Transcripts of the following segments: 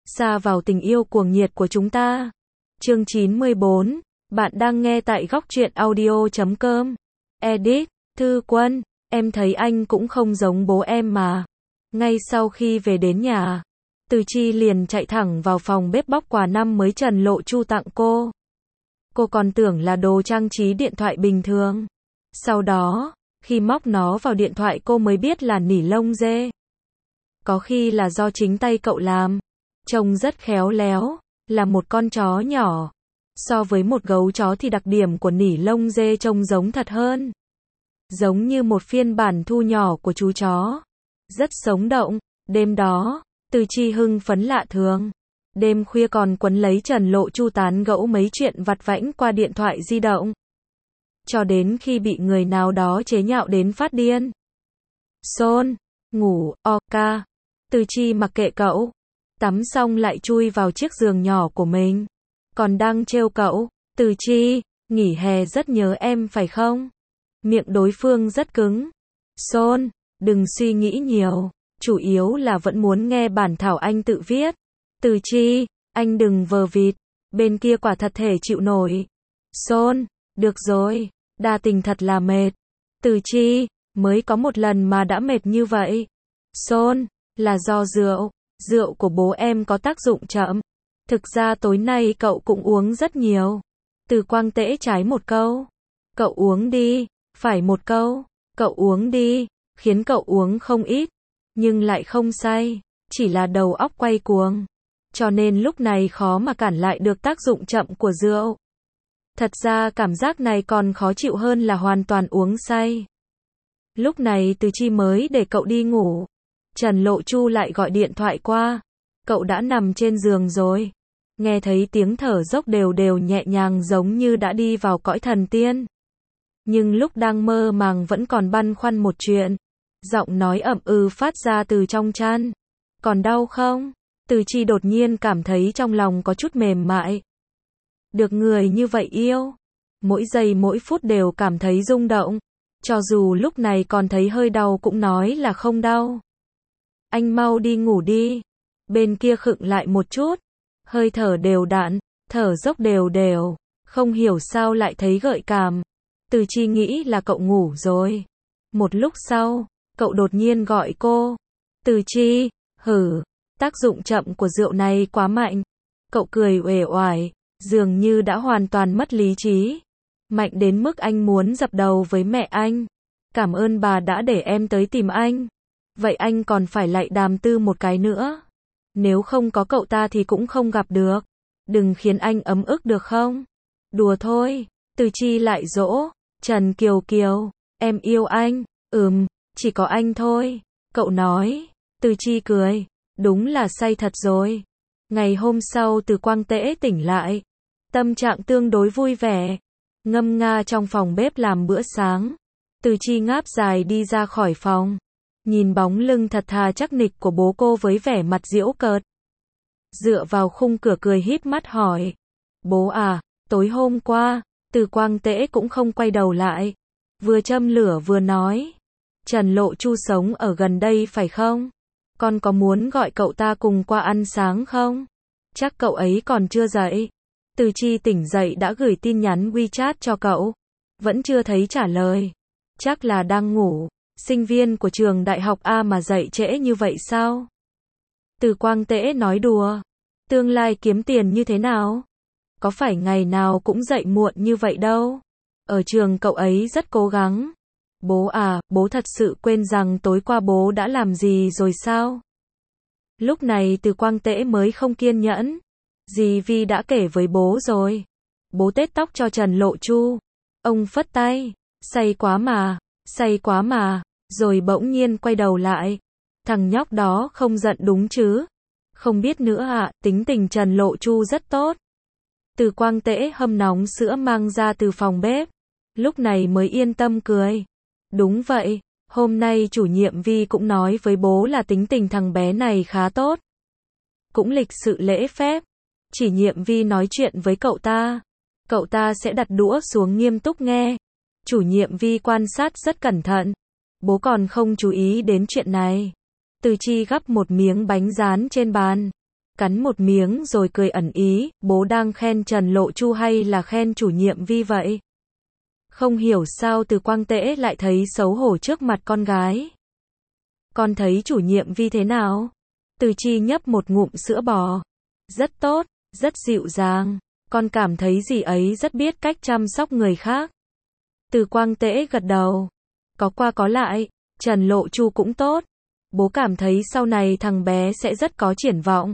Xa vào tình yêu cuồng nhiệt của chúng ta. Chương 94, bạn đang nghe tại góc truyện audio.com. Edit, Thư Quân, em thấy anh cũng không giống bố em mà. Ngay sau khi về đến nhà, Từ Chi liền chạy thẳng vào phòng bếp bóc quà năm mới Trần Lộ Chu tặng cô. Cô còn tưởng là đồ trang trí điện thoại bình thường. Sau đó, khi móc nó vào điện thoại cô mới biết là nỉ lông dê. Có khi là do chính tay cậu làm. Trông rất khéo léo, là một con chó nhỏ. So với một gấu chó thì đặc điểm của nỉ lông dê trông giống thật hơn. Giống như một phiên bản thu nhỏ của chú chó. Rất sống động. Đêm đó, Từ Chi hưng phấn lạ thường. Đêm khuya còn quấn lấy Trần Lộ Chu tán gẫu mấy chuyện vặt vãnh qua điện thoại di động. Cho đến khi bị người nào đó chế nhạo đến phát điên. Xôn, ngủ, ok. Từ Chi mặc kệ cậu. Tắm xong lại chui vào chiếc giường nhỏ của mình. Còn đang trêu cậu, Từ Chi, nghỉ hè rất nhớ em phải không? Miệng đối phương rất cứng. Xôn, đừng suy nghĩ nhiều. Chủ yếu là vẫn muốn nghe bản thảo anh tự viết. Từ Chi, anh đừng vờ vịt. Bên kia quả thật thể chịu nổi. Xôn, được rồi, đa tình thật là mệt. Từ Chi, mới có một lần mà đã mệt như vậy. Xôn, là do rượu. Rượu của bố em có tác dụng chậm. Thực ra tối nay cậu cũng uống rất nhiều. Từ Quang Tễ trái một câu. Cậu uống đi. Phải một câu. Cậu uống đi. Khiến cậu uống không ít. Nhưng lại không say. Chỉ là đầu óc quay cuồng. Cho nên lúc này khó mà cản lại được tác dụng chậm của rượu. Thật ra cảm giác này còn khó chịu hơn là hoàn toàn uống say. Lúc này Từ Chi mới để cậu đi ngủ. Trần Lộ Chu lại gọi điện thoại qua. Cậu đã nằm trên giường rồi. Nghe thấy tiếng thở dốc đều đều nhẹ nhàng giống như đã đi vào cõi thần tiên. Nhưng lúc đang mơ màng vẫn còn băn khoăn một chuyện. Giọng nói ậm ừ phát ra từ trong chăn. Còn đau không? Từ Chi đột nhiên cảm thấy trong lòng có chút mềm mại. Được người như vậy yêu. Mỗi giây mỗi phút đều cảm thấy rung động. Cho dù lúc này còn thấy hơi đau cũng nói là không đau. Anh mau đi ngủ đi. Bên kia khựng lại một chút. Hơi thở đều đặn, thở dốc đều đều. Không hiểu sao lại thấy gợi cảm. Từ Chi nghĩ là cậu ngủ rồi. Một lúc sau, cậu đột nhiên gọi cô. Từ Chi, hử, tác dụng chậm của rượu này quá mạnh. Cậu cười uể oải, dường như đã hoàn toàn mất lý trí. Mạnh đến mức anh muốn dập đầu với mẹ anh. Cảm ơn bà đã để em tới tìm anh. Vậy anh còn phải lại đàm tư một cái nữa. Nếu không có cậu ta thì cũng không gặp được. Đừng khiến anh ấm ức được không? Đùa thôi. Từ Chi lại dỗ. Trần Kiều Kiều, em yêu anh. Chỉ có anh thôi. Cậu nói. Từ Chi cười. Đúng là say thật rồi. Ngày hôm sau Từ Quang Tễ tỉnh lại. Tâm trạng tương đối vui vẻ. Ngâm nga trong phòng bếp làm bữa sáng. Từ Chi ngáp dài đi ra khỏi phòng. Nhìn bóng lưng thật thà chắc nịch của bố cô với vẻ mặt giễu cợt. Dựa vào khung cửa cười híp mắt hỏi. Bố à, tối hôm qua, Từ Quang Tễ cũng không quay đầu lại. Vừa châm lửa vừa nói. Trần Lộ Chu sống ở gần đây phải không? Con có muốn gọi cậu ta cùng qua ăn sáng không? Chắc cậu ấy còn chưa dậy. Từ Chi tỉnh dậy đã gửi tin nhắn WeChat cho cậu. Vẫn chưa thấy trả lời. Chắc là đang ngủ. Sinh viên của trường đại học A mà dậy trễ như vậy sao? Từ Quang Tễ nói đùa. Tương lai kiếm tiền như thế nào? Có phải ngày nào cũng dậy muộn như vậy đâu. Ở trường cậu ấy rất cố gắng. Bố à, bố thật sự quên rằng tối qua bố đã làm gì rồi sao? Lúc này Từ Quang Tễ mới không kiên nhẫn. Dì Vi đã kể với bố rồi. Bố tết tóc cho Trần Lộ Chu. Ông phất tay. Say quá mà. Rồi bỗng nhiên quay đầu lại. Thằng nhóc đó không giận đúng chứ? Không biết nữa ạ, tính tình Trần Lộ Chu rất tốt. Từ Quang Tễ hâm nóng sữa mang ra từ phòng bếp. Lúc này mới yên tâm cười. Đúng vậy, hôm nay chủ nhiệm Vi cũng nói với bố là tính tình thằng bé này khá tốt. Cũng lịch sự lễ phép. Chỉ nhiệm Vi nói chuyện với cậu ta sẽ đặt đũa xuống nghiêm túc nghe. Chủ nhiệm Vi quan sát rất cẩn thận. Bố còn không chú ý đến chuyện này. Từ Chi gắp một miếng bánh rán trên bàn. cắn một miếng rồi cười ẩn ý, bố đang khen Trần Lộ Chu hay là khen chủ nhiệm Vi vậy? Không hiểu sao Từ Quang Tễ lại thấy xấu hổ trước mặt con gái. Con thấy chủ nhiệm Vi thế nào? Từ Chi nhấp một ngụm sữa bò. Rất tốt, rất dịu dàng. Con cảm thấy dì ấy rất biết cách chăm sóc người khác. Từ Quang Tễ gật đầu. Có qua có lại, Trần Lộ Chu cũng tốt. Bố cảm thấy sau này thằng bé sẽ rất có triển vọng.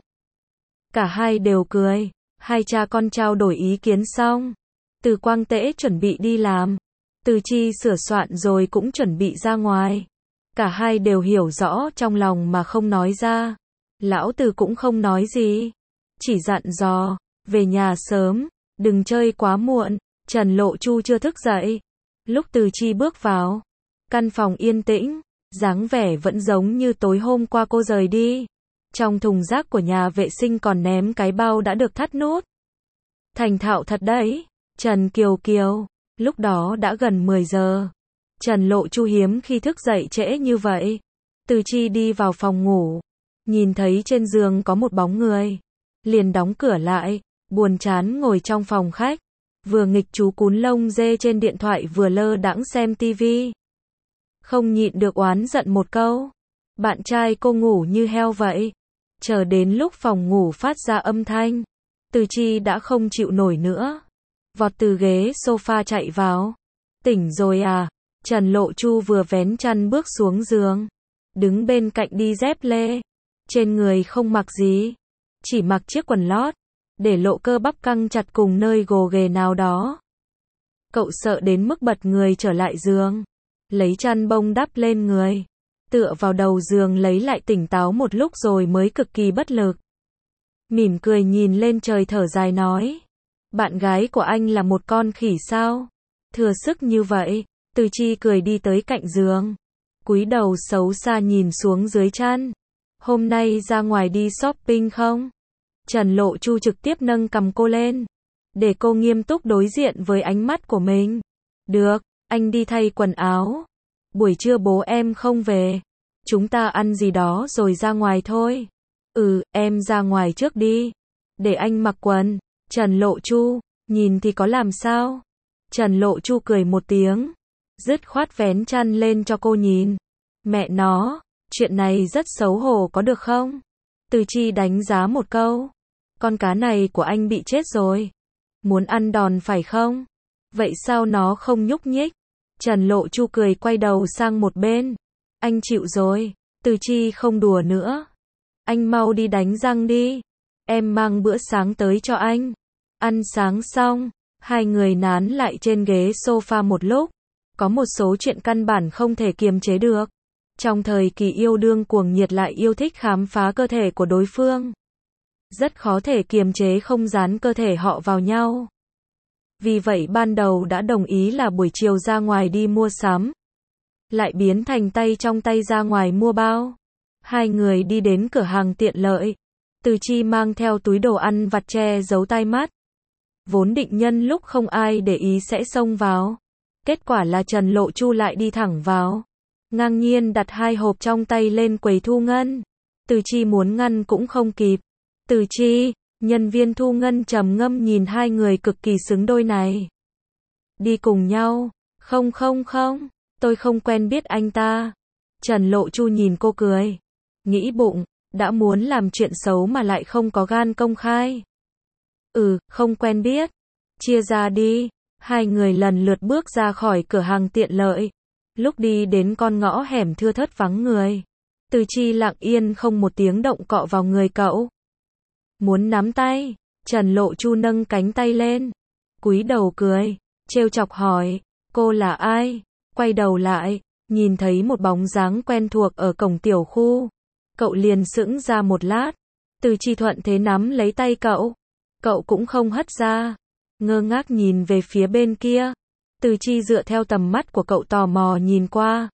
Cả hai đều cười. Hai cha con trao đổi ý kiến xong. Từ Quang Tễ chuẩn bị đi làm. Từ Chi sửa soạn rồi cũng chuẩn bị ra ngoài. Cả hai đều hiểu rõ trong lòng mà không nói ra. Lão Từ cũng không nói gì. Chỉ dặn dò, về nhà sớm, đừng chơi quá muộn. Trần Lộ Chu chưa thức dậy. Lúc Từ Chi bước vào, căn phòng yên tĩnh, dáng vẻ vẫn giống như tối hôm qua cô rời đi. Trong thùng rác của nhà vệ sinh còn ném cái bao đã được thắt nút. Thành thạo thật đấy, Trần Kiều Kiều. Lúc đó đã gần 10 giờ. Trần Lộ Chu hiếm khi thức dậy trễ như vậy. Từ Chi đi vào phòng ngủ, nhìn thấy trên giường có một bóng người, liền đóng cửa lại, buồn chán ngồi trong phòng khách, vừa nghịch chú cún lông dê trên điện thoại vừa lơ đãng xem tivi. Không nhịn được oán giận một câu. Bạn trai cô ngủ như heo vậy. Chờ đến lúc phòng ngủ phát ra âm thanh, Từ Chi đã không chịu nổi nữa. Vọt từ ghế sofa chạy vào. Tỉnh rồi à? Trần Lộ Chu vừa vén chăn bước xuống giường, đứng bên cạnh đi dép lê. Trên người không mặc gì, chỉ mặc chiếc quần lót, để lộ cơ bắp căng chặt cùng nơi gồ ghề nào đó. Cậu sợ đến mức bật người trở lại giường, lấy chăn bông đắp lên người, tựa vào đầu giường lấy lại tỉnh táo một lúc rồi mới cực kỳ bất lực. Mỉm cười nhìn lên trời thở dài nói, bạn gái của anh là một con khỉ sao? Thừa sức như vậy. Từ Chi cười đi tới cạnh giường, cúi đầu xấu xa nhìn xuống dưới chăn. Hôm nay ra ngoài đi shopping không? Trần Lộ Chu trực tiếp nâng cằm cô lên, để cô nghiêm túc đối diện với ánh mắt của mình. Được, anh đi thay quần áo. Buổi trưa bố em không về. Chúng ta ăn gì đó rồi ra ngoài thôi. Em ra ngoài trước đi. Để anh mặc quần. Trần Lộ Chu, nhìn thì có làm sao? Trần Lộ Chu cười một tiếng, dứt khoát vén chăn lên cho cô nhìn. Mẹ nó, chuyện này rất xấu hổ có được không? Từ Chi đánh giá một câu. Con cá này của anh bị chết rồi. Muốn ăn đòn phải không? Vậy sao nó không nhúc nhích? Trần Lộ Chu cười quay đầu sang một bên. Anh chịu rồi. Từ Chi không đùa nữa. Anh mau đi đánh răng đi. Em mang bữa sáng tới cho anh. Ăn sáng xong, hai người nán lại trên ghế sofa một lúc. Có một số chuyện căn bản không thể kiềm chế được. Trong thời kỳ yêu đương cuồng nhiệt lại yêu thích khám phá cơ thể của đối phương, rất khó thể kiềm chế không dán cơ thể họ vào nhau. Vì vậy ban đầu đã đồng ý là buổi chiều ra ngoài đi mua sắm, lại biến thành tay trong tay ra ngoài mua bao. Hai người đi đến cửa hàng tiện lợi. Từ Chi mang theo túi đồ ăn vặt che giấu tai mắt. Vốn định nhân lúc không ai để ý sẽ xông vào. Kết quả là Trần Lộ Chu lại đi thẳng vào, ngang nhiên đặt hai hộp trong tay lên quầy thu ngân. Từ Chi muốn ngăn cũng không kịp. Từ Chi, nhân viên thu ngân trầm ngâm nhìn hai người cực kỳ xứng đôi này. Đi cùng nhau? Không, tôi không quen biết anh ta. Trần Lộ Chu nhìn cô cười, nghĩ bụng, đã muốn làm chuyện xấu mà lại không có gan công khai. Không quen biết. Chia ra đi. Hai người lần lượt bước ra khỏi cửa hàng tiện lợi. Lúc đi đến con ngõ hẻm thưa thớt vắng người, Từ Chi lặng yên không một tiếng động cọ vào người cậu. Muốn nắm tay. Trần Lộ Chu nâng cánh tay lên, cúi đầu cười, trêu chọc hỏi, cô là ai? Quay đầu lại, nhìn thấy một bóng dáng quen thuộc ở cổng tiểu khu. Cậu liền sững ra một lát. Từ Chi thuận thế nắm lấy tay cậu. Cậu cũng không hất ra, ngơ ngác nhìn về phía bên kia. Từ Chi dựa theo tầm mắt của cậu tò mò nhìn qua.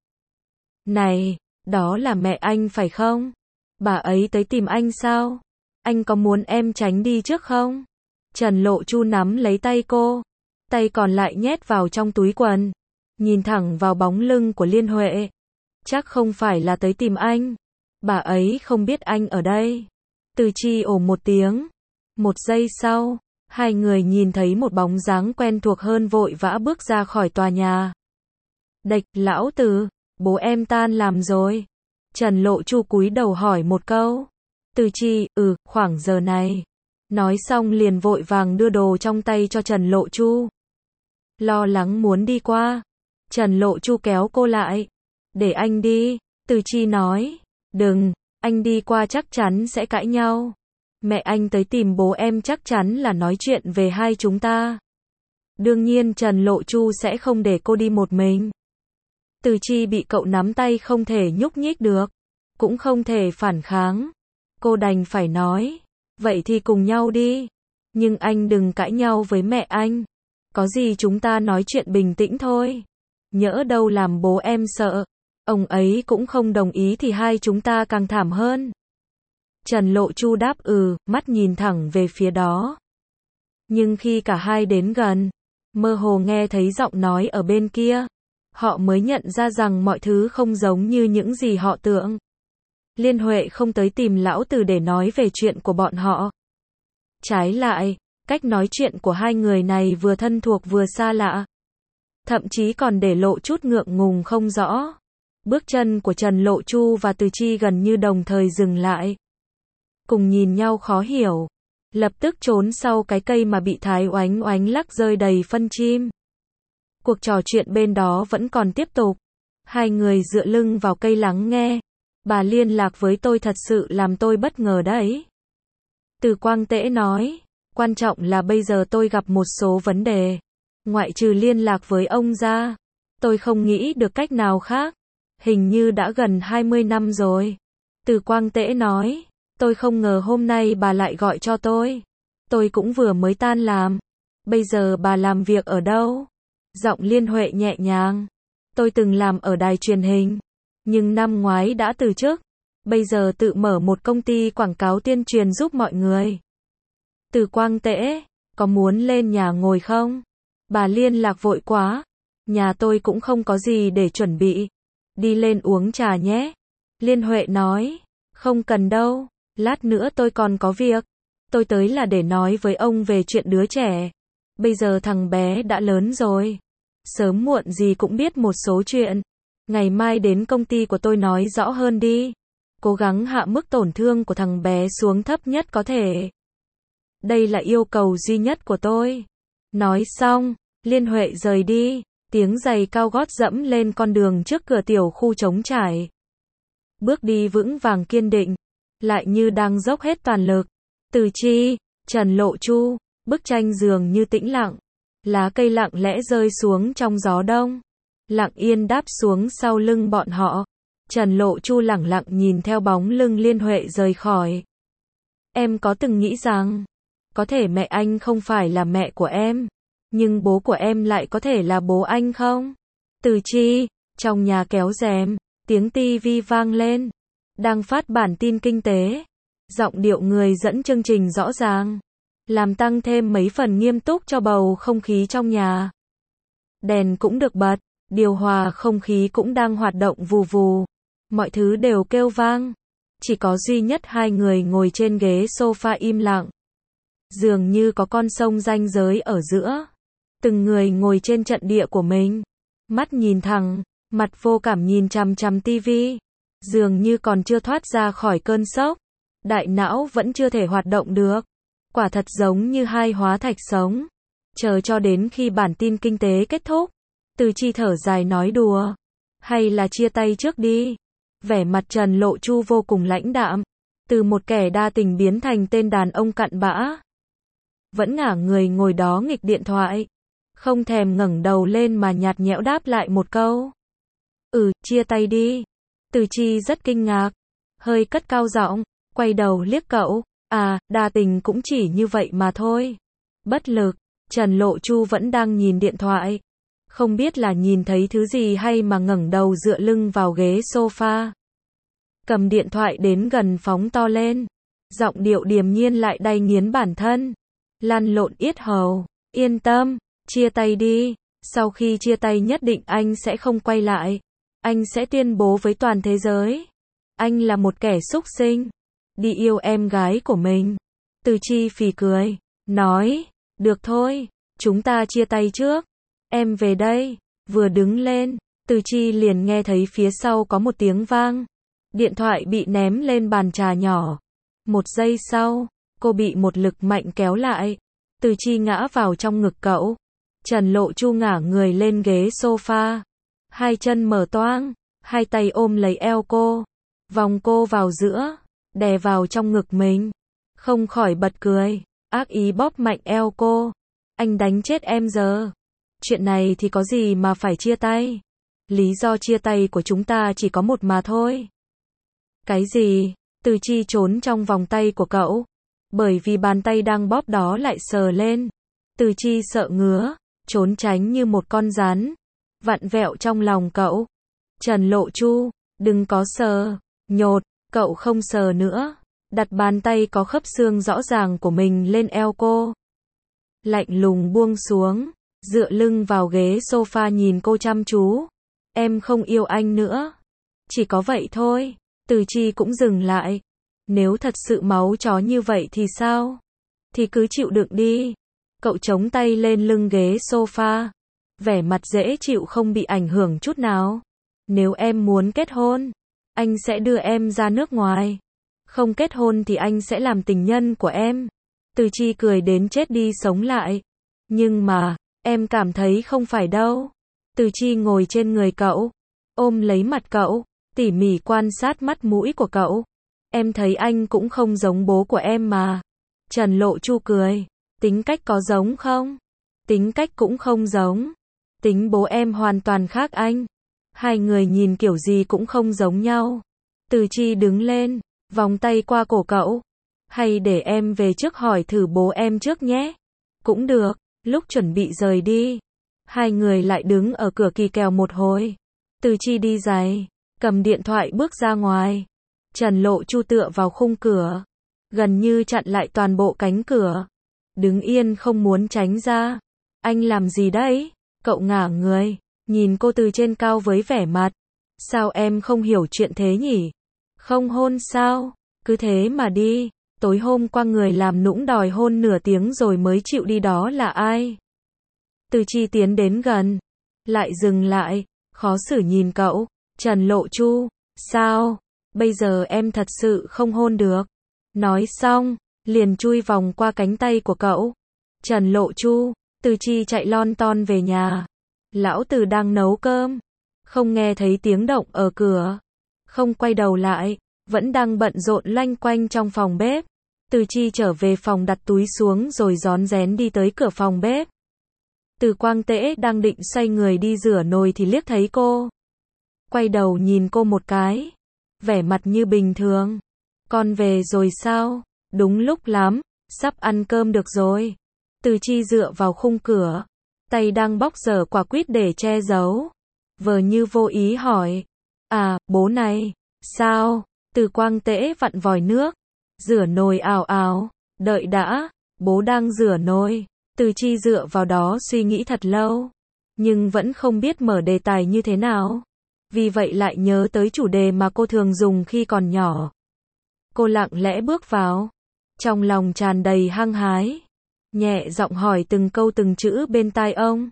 Này, đó là mẹ anh phải không? Bà ấy tới tìm anh sao? Anh có muốn em tránh đi trước không? Trần Lộ Chu nắm lấy tay cô, tay còn lại nhét vào trong túi quần, nhìn thẳng vào bóng lưng của Liên Huệ. Chắc không phải là tới tìm anh. Bà ấy không biết anh ở đây. Từ Chi ồ một tiếng. Một giây sau, hai người nhìn thấy một bóng dáng quen thuộc hơn vội vã bước ra khỏi tòa nhà. Địch, lão Từ, bố em tan làm rồi. Trần Lộ Chu cúi đầu hỏi một câu. Từ Chi, khoảng giờ này. Nói xong liền vội vàng đưa đồ trong tay cho Trần Lộ Chu. Lo lắng muốn đi qua. Trần Lộ Chu kéo cô lại. Để anh đi. Từ Chi nói. Đừng, anh đi qua chắc chắn sẽ cãi nhau. Mẹ anh tới tìm bố em chắc chắn là nói chuyện về hai chúng ta. Đương nhiên Trần Lộ Chu sẽ không để cô đi một mình. Từ Chi bị cậu nắm tay không thể nhúc nhích được. Cũng không thể phản kháng. Cô đành phải nói. Vậy thì cùng nhau đi. Nhưng anh đừng cãi nhau với mẹ anh. Có gì chúng ta nói chuyện bình tĩnh thôi. Nhỡ đâu làm bố em sợ. Ông ấy cũng không đồng ý thì hai chúng ta càng thảm hơn. Trần Lộ Chu đáp mắt nhìn thẳng về phía đó. Nhưng khi cả hai đến gần, mơ hồ nghe thấy giọng nói ở bên kia. Họ mới nhận ra rằng mọi thứ không giống như những gì họ tưởng. Liên Huệ không tới tìm lão Từ để nói về chuyện của bọn họ. Trái lại, cách nói chuyện của hai người này vừa thân thuộc vừa xa lạ. Thậm chí còn để lộ chút ngượng ngùng không rõ. Bước chân của Trần Lộ Chu và Từ Chi gần như đồng thời dừng lại. Cùng nhìn nhau khó hiểu. Lập tức trốn sau cái cây mà bị Thái Oánh Oánh lắc rơi đầy phân chim. Cuộc trò chuyện bên đó vẫn còn tiếp tục. Hai người dựa lưng vào cây lắng nghe. Bà liên lạc với tôi thật sự làm tôi bất ngờ đấy. Từ Quang Tễ nói. Quan trọng là bây giờ tôi gặp một số vấn đề. Ngoại trừ liên lạc với ông ra. Tôi không nghĩ được cách nào khác. Hình như đã gần 20 năm rồi. Từ Quang Tễ nói. Tôi không ngờ hôm nay bà lại gọi cho tôi. Tôi cũng vừa mới tan làm. Bây giờ bà làm việc ở đâu? Giọng Liên Huệ nhẹ nhàng. Tôi từng làm ở đài truyền hình. Nhưng năm ngoái đã từ chức. Bây giờ tự mở một công ty quảng cáo tuyên truyền giúp mọi người. Từ Quang Tễ. Có muốn lên nhà ngồi không? Bà liên lạc vội quá. Nhà tôi cũng không có gì để chuẩn bị. Đi lên uống trà nhé. Liên Huệ nói. Không cần đâu. Lát nữa tôi còn có việc. Tôi tới là để nói với ông về chuyện đứa trẻ. Bây giờ thằng bé đã lớn rồi. Sớm muộn gì cũng biết một số chuyện. Ngày mai đến công ty của tôi nói rõ hơn đi. Cố gắng hạ mức tổn thương của thằng bé xuống thấp nhất có thể. Đây là yêu cầu duy nhất của tôi. Nói xong, Liên Huệ rời đi. Tiếng giày cao gót dẫm lên con đường trước cửa tiểu khu trống trải. Bước đi vững vàng kiên định. Lại như đang dốc hết toàn lực. Từ Chi, Trần Lộ Chu, bức tranh dường như tĩnh lặng. Lá cây lặng lẽ rơi xuống trong gió đông. Lặng yên đáp xuống sau lưng bọn họ. Trần Lộ Chu lẳng lặng nhìn theo bóng lưng Liên Huệ rời khỏi. Em có từng nghĩ rằng, có thể mẹ anh không phải là mẹ của em, nhưng bố của em lại có thể là bố anh không? Từ Chi, trong nhà kéo rèm, tiếng tivi vang lên. Đang phát bản tin kinh tế. Giọng điệu người dẫn chương trình rõ ràng. Làm tăng thêm mấy phần nghiêm túc cho bầu không khí trong nhà. Đèn cũng được bật. Điều hòa không khí cũng đang hoạt động vù vù. Mọi thứ đều kêu vang. Chỉ có duy nhất hai người ngồi trên ghế sofa im lặng. Dường như có con sông ranh giới ở giữa. Từng người ngồi trên trận địa của mình. Mắt nhìn thẳng, mặt vô cảm nhìn chằm chằm tivi. Dường như còn chưa thoát ra khỏi cơn sốc. Đại não vẫn chưa thể hoạt động được. Quả thật giống như hai hóa thạch sống. Chờ cho đến khi bản tin kinh tế kết thúc. Từ Chi thở dài nói đùa. Hay là chia tay trước đi. Vẻ mặt Trần Lộ Chu vô cùng lãnh đạm. Từ một kẻ đa tình biến thành tên đàn ông cặn bã. Vẫn ngả người ngồi đó nghịch điện thoại. Không thèm ngẩng đầu lên mà nhạt nhẽo đáp lại một câu. Chia tay đi. Từ Chi rất kinh ngạc. Hơi cất cao giọng. Quay đầu liếc cậu. Đa tình cũng chỉ như vậy mà thôi. Bất lực. Trần Lộ Chu vẫn đang nhìn điện thoại. Không biết là nhìn thấy thứ gì hay mà ngẩng đầu dựa lưng vào ghế sofa. Cầm điện thoại đến gần phóng to lên. Giọng điệu điềm nhiên lại đay nghiến bản thân. Lăn lộn yết hầu. Yên tâm, chia tay đi. Sau khi chia tay nhất định anh sẽ không quay lại. Anh sẽ tuyên bố với toàn thế giới. Anh là một kẻ xúc sinh. đi yêu em gái của mình. Từ Chi phì cười, nói, được thôi, chúng ta chia tay trước. Em về đây. Vừa đứng lên, Từ Chi liền nghe thấy phía sau có một tiếng vang. Điện thoại bị ném lên bàn trà nhỏ. Một giây sau, cô bị một lực mạnh kéo lại. Từ Chi ngã vào trong ngực cậu. Trần Lộ Chu ngả người lên ghế sofa. Hai chân mở toang, hai tay ôm lấy eo cô. Vòng cô vào giữa, đè vào trong ngực mình. Không khỏi bật cười, ác ý bóp mạnh eo cô. Anh đánh chết em giờ. Chuyện này thì có gì mà phải chia tay. Lý do chia tay của chúng ta chỉ có một mà thôi. Cái gì? Từ Chi trốn trong vòng tay của cậu. Bởi vì bàn tay đang bóp đó lại sờ lên. Từ Chi sợ ngứa, trốn tránh như một con rắn. Vặn vẹo trong lòng cậu. Trần Lộ Chu, đừng có sờ, nhột, cậu không sờ nữa. Đặt bàn tay có khớp xương rõ ràng của mình lên eo cô. Lạnh lùng buông xuống, dựa lưng vào ghế sofa nhìn cô chăm chú. Em không yêu anh nữa. Chỉ có vậy thôi. Từ Chi cũng dừng lại. Nếu thật sự máu chó như vậy thì sao? Thì cứ chịu đựng đi. Cậu chống tay lên lưng ghế sofa. Vẻ mặt dễ chịu không bị ảnh hưởng chút nào. Nếu em muốn kết hôn, anh sẽ đưa em ra nước ngoài. Không kết hôn thì anh sẽ làm tình nhân của em. Từ Chi cười đến chết đi sống lại. Nhưng mà, em cảm thấy không phải đâu. Từ Chi ngồi trên người cậu, ôm lấy mặt cậu, tỉ mỉ quan sát mắt mũi của cậu. Em thấy anh cũng không giống bố của em mà. Trần Lộ Chu cười. Tính cách có giống không? Tính cách cũng không giống. Tính bố em hoàn toàn khác anh. Hai người nhìn kiểu gì cũng không giống nhau. Từ Chi đứng lên, vòng tay qua cổ cậu. Hay để em về trước hỏi thử bố em trước nhé. Cũng được. Lúc chuẩn bị rời đi, hai người lại đứng ở cửa kỳ kèo một hồi. Từ Chi đi giày, cầm điện thoại bước ra ngoài. Trần Lộ Chu tựa vào khung cửa, gần như chặn lại toàn bộ cánh cửa. Đứng yên không muốn tránh ra. Anh làm gì đấy? Cậu ngả người, nhìn cô từ trên cao với vẻ mặt. Sao em không hiểu chuyện thế nhỉ? Không hôn sao? Cứ thế mà đi. Tối hôm qua người làm nũng đòi hôn nửa tiếng rồi mới chịu đi đó là ai? Từ Chi tiến đến gần, lại dừng lại, khó xử nhìn cậu. Trần Lộ Chu, sao? Bây giờ em thật sự không hôn được. Nói xong, liền chui vòng qua cánh tay của cậu. Trần Lộ Chu, Từ Chi chạy lon ton về nhà. Lão Từ đang nấu cơm, không nghe thấy tiếng động ở cửa. Không quay đầu lại, vẫn đang bận rộn loanh quanh trong phòng bếp. Từ Chi trở về phòng đặt túi xuống rồi rón rén đi tới cửa phòng bếp. Từ Quang Tễ đang định xoay người đi rửa nồi thì liếc thấy cô. Quay đầu nhìn cô một cái. Vẻ mặt như bình thường. Con về rồi sao? Đúng lúc lắm, sắp ăn cơm được rồi. Từ Chi dựa vào khung cửa. Tay đang bóc dở quả quýt để che giấu. Vờ như vô ý hỏi. À, bố này. Sao? Từ Quang Tễ vặn vòi nước. Rửa nồi ào ào. Đợi đã, bố đang rửa nồi. Từ Chi dựa vào đó suy nghĩ thật lâu. Nhưng vẫn không biết mở đề tài như thế nào. Vì vậy lại nhớ tới chủ đề mà cô thường dùng khi còn nhỏ. Cô lặng lẽ bước vào. Trong lòng tràn đầy hăng hái. Nhẹ giọng hỏi từng câu từng chữ bên tai ông.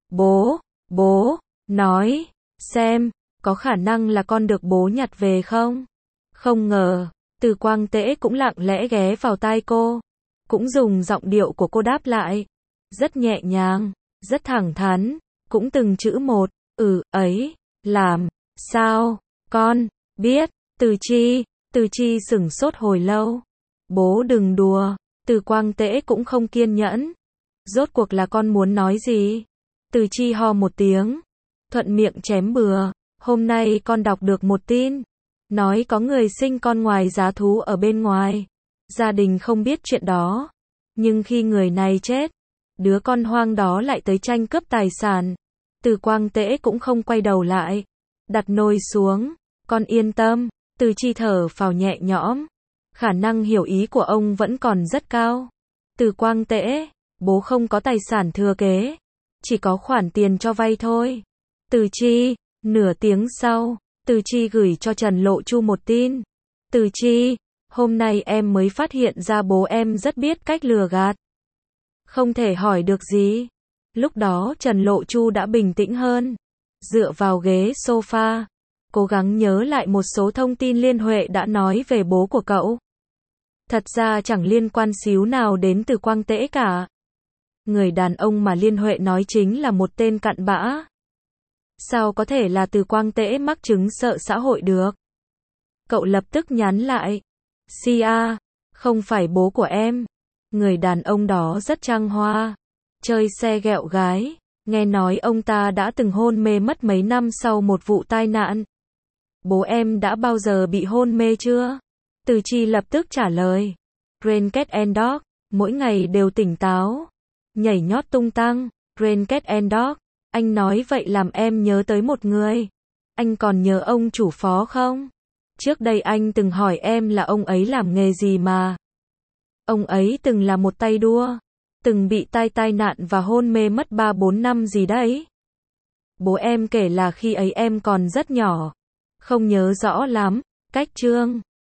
Bố, nói, xem, có khả năng là con được bố nhặt về không? Không ngờ, Từ Quang Tễ cũng lặng lẽ ghé vào tai cô. Cũng dùng giọng điệu của cô đáp lại. Rất nhẹ nhàng, rất thẳng thắn, cũng từng chữ một. Ấy, làm, sao, con, biết, Từ Chi sửng sốt hồi lâu. Bố đừng đùa, Từ Quang Tễ cũng không kiên nhẫn. Rốt cuộc là con muốn nói gì? Từ Chi ho một tiếng, thuận miệng chém bừa. Hôm nay con đọc được một tin. Nói có người sinh con ngoài giá thú ở bên ngoài. Gia đình không biết chuyện đó. Nhưng khi người này chết, đứa con hoang đó lại tới tranh cướp tài sản. Từ Quang Tễ cũng không quay đầu lại. Đặt nồi xuống. Con yên tâm. Từ Chi thở phào nhẹ nhõm. Khả năng hiểu ý của ông vẫn còn rất cao. Từ Quang Tễ, bố không có tài sản thừa kế. Chỉ có khoản tiền cho vay thôi. Từ Chi, nửa tiếng sau, Từ Chi gửi cho Trần Lộ Chu một tin. Từ Chi, Hôm nay em mới phát hiện ra bố em rất biết cách lừa gạt. Không thể hỏi được gì. Lúc đó Trần Lộ Chu đã bình tĩnh hơn. Dựa vào ghế sofa, cố gắng nhớ lại một số thông tin Liên Huệ đã nói về bố của cậu. Thật ra chẳng liên quan xíu nào đến Từ Quang Tễ cả. Người đàn ông mà Liên Huệ nói chính là một tên cặn bã. Sao có thể là Từ Quang Tễ mắc chứng sợ xã hội được? Cậu lập tức nhắn lại. Sia, không phải bố của em. Người đàn ông đó rất trăng hoa. Chơi xe ghẹo gái. Nghe nói ông ta đã từng hôn mê mất mấy năm sau một vụ tai nạn. Bố em đã bao giờ bị hôn mê chưa? Từ Chi lập tức trả lời. Rain Cat and Dog, mỗi ngày đều tỉnh táo. Nhảy nhót tung tăng. Rain Cat and Dog, anh nói vậy làm em nhớ tới một người. Anh còn nhớ ông chủ phó không? Trước đây anh từng hỏi em là ông ấy làm nghề gì mà. Ông ấy từng là một tay đua. Từng bị tai nạn và hôn mê mất 3-4 năm gì đấy. Bố em kể là khi ấy em còn rất nhỏ. Không nhớ rõ lắm. Cách chương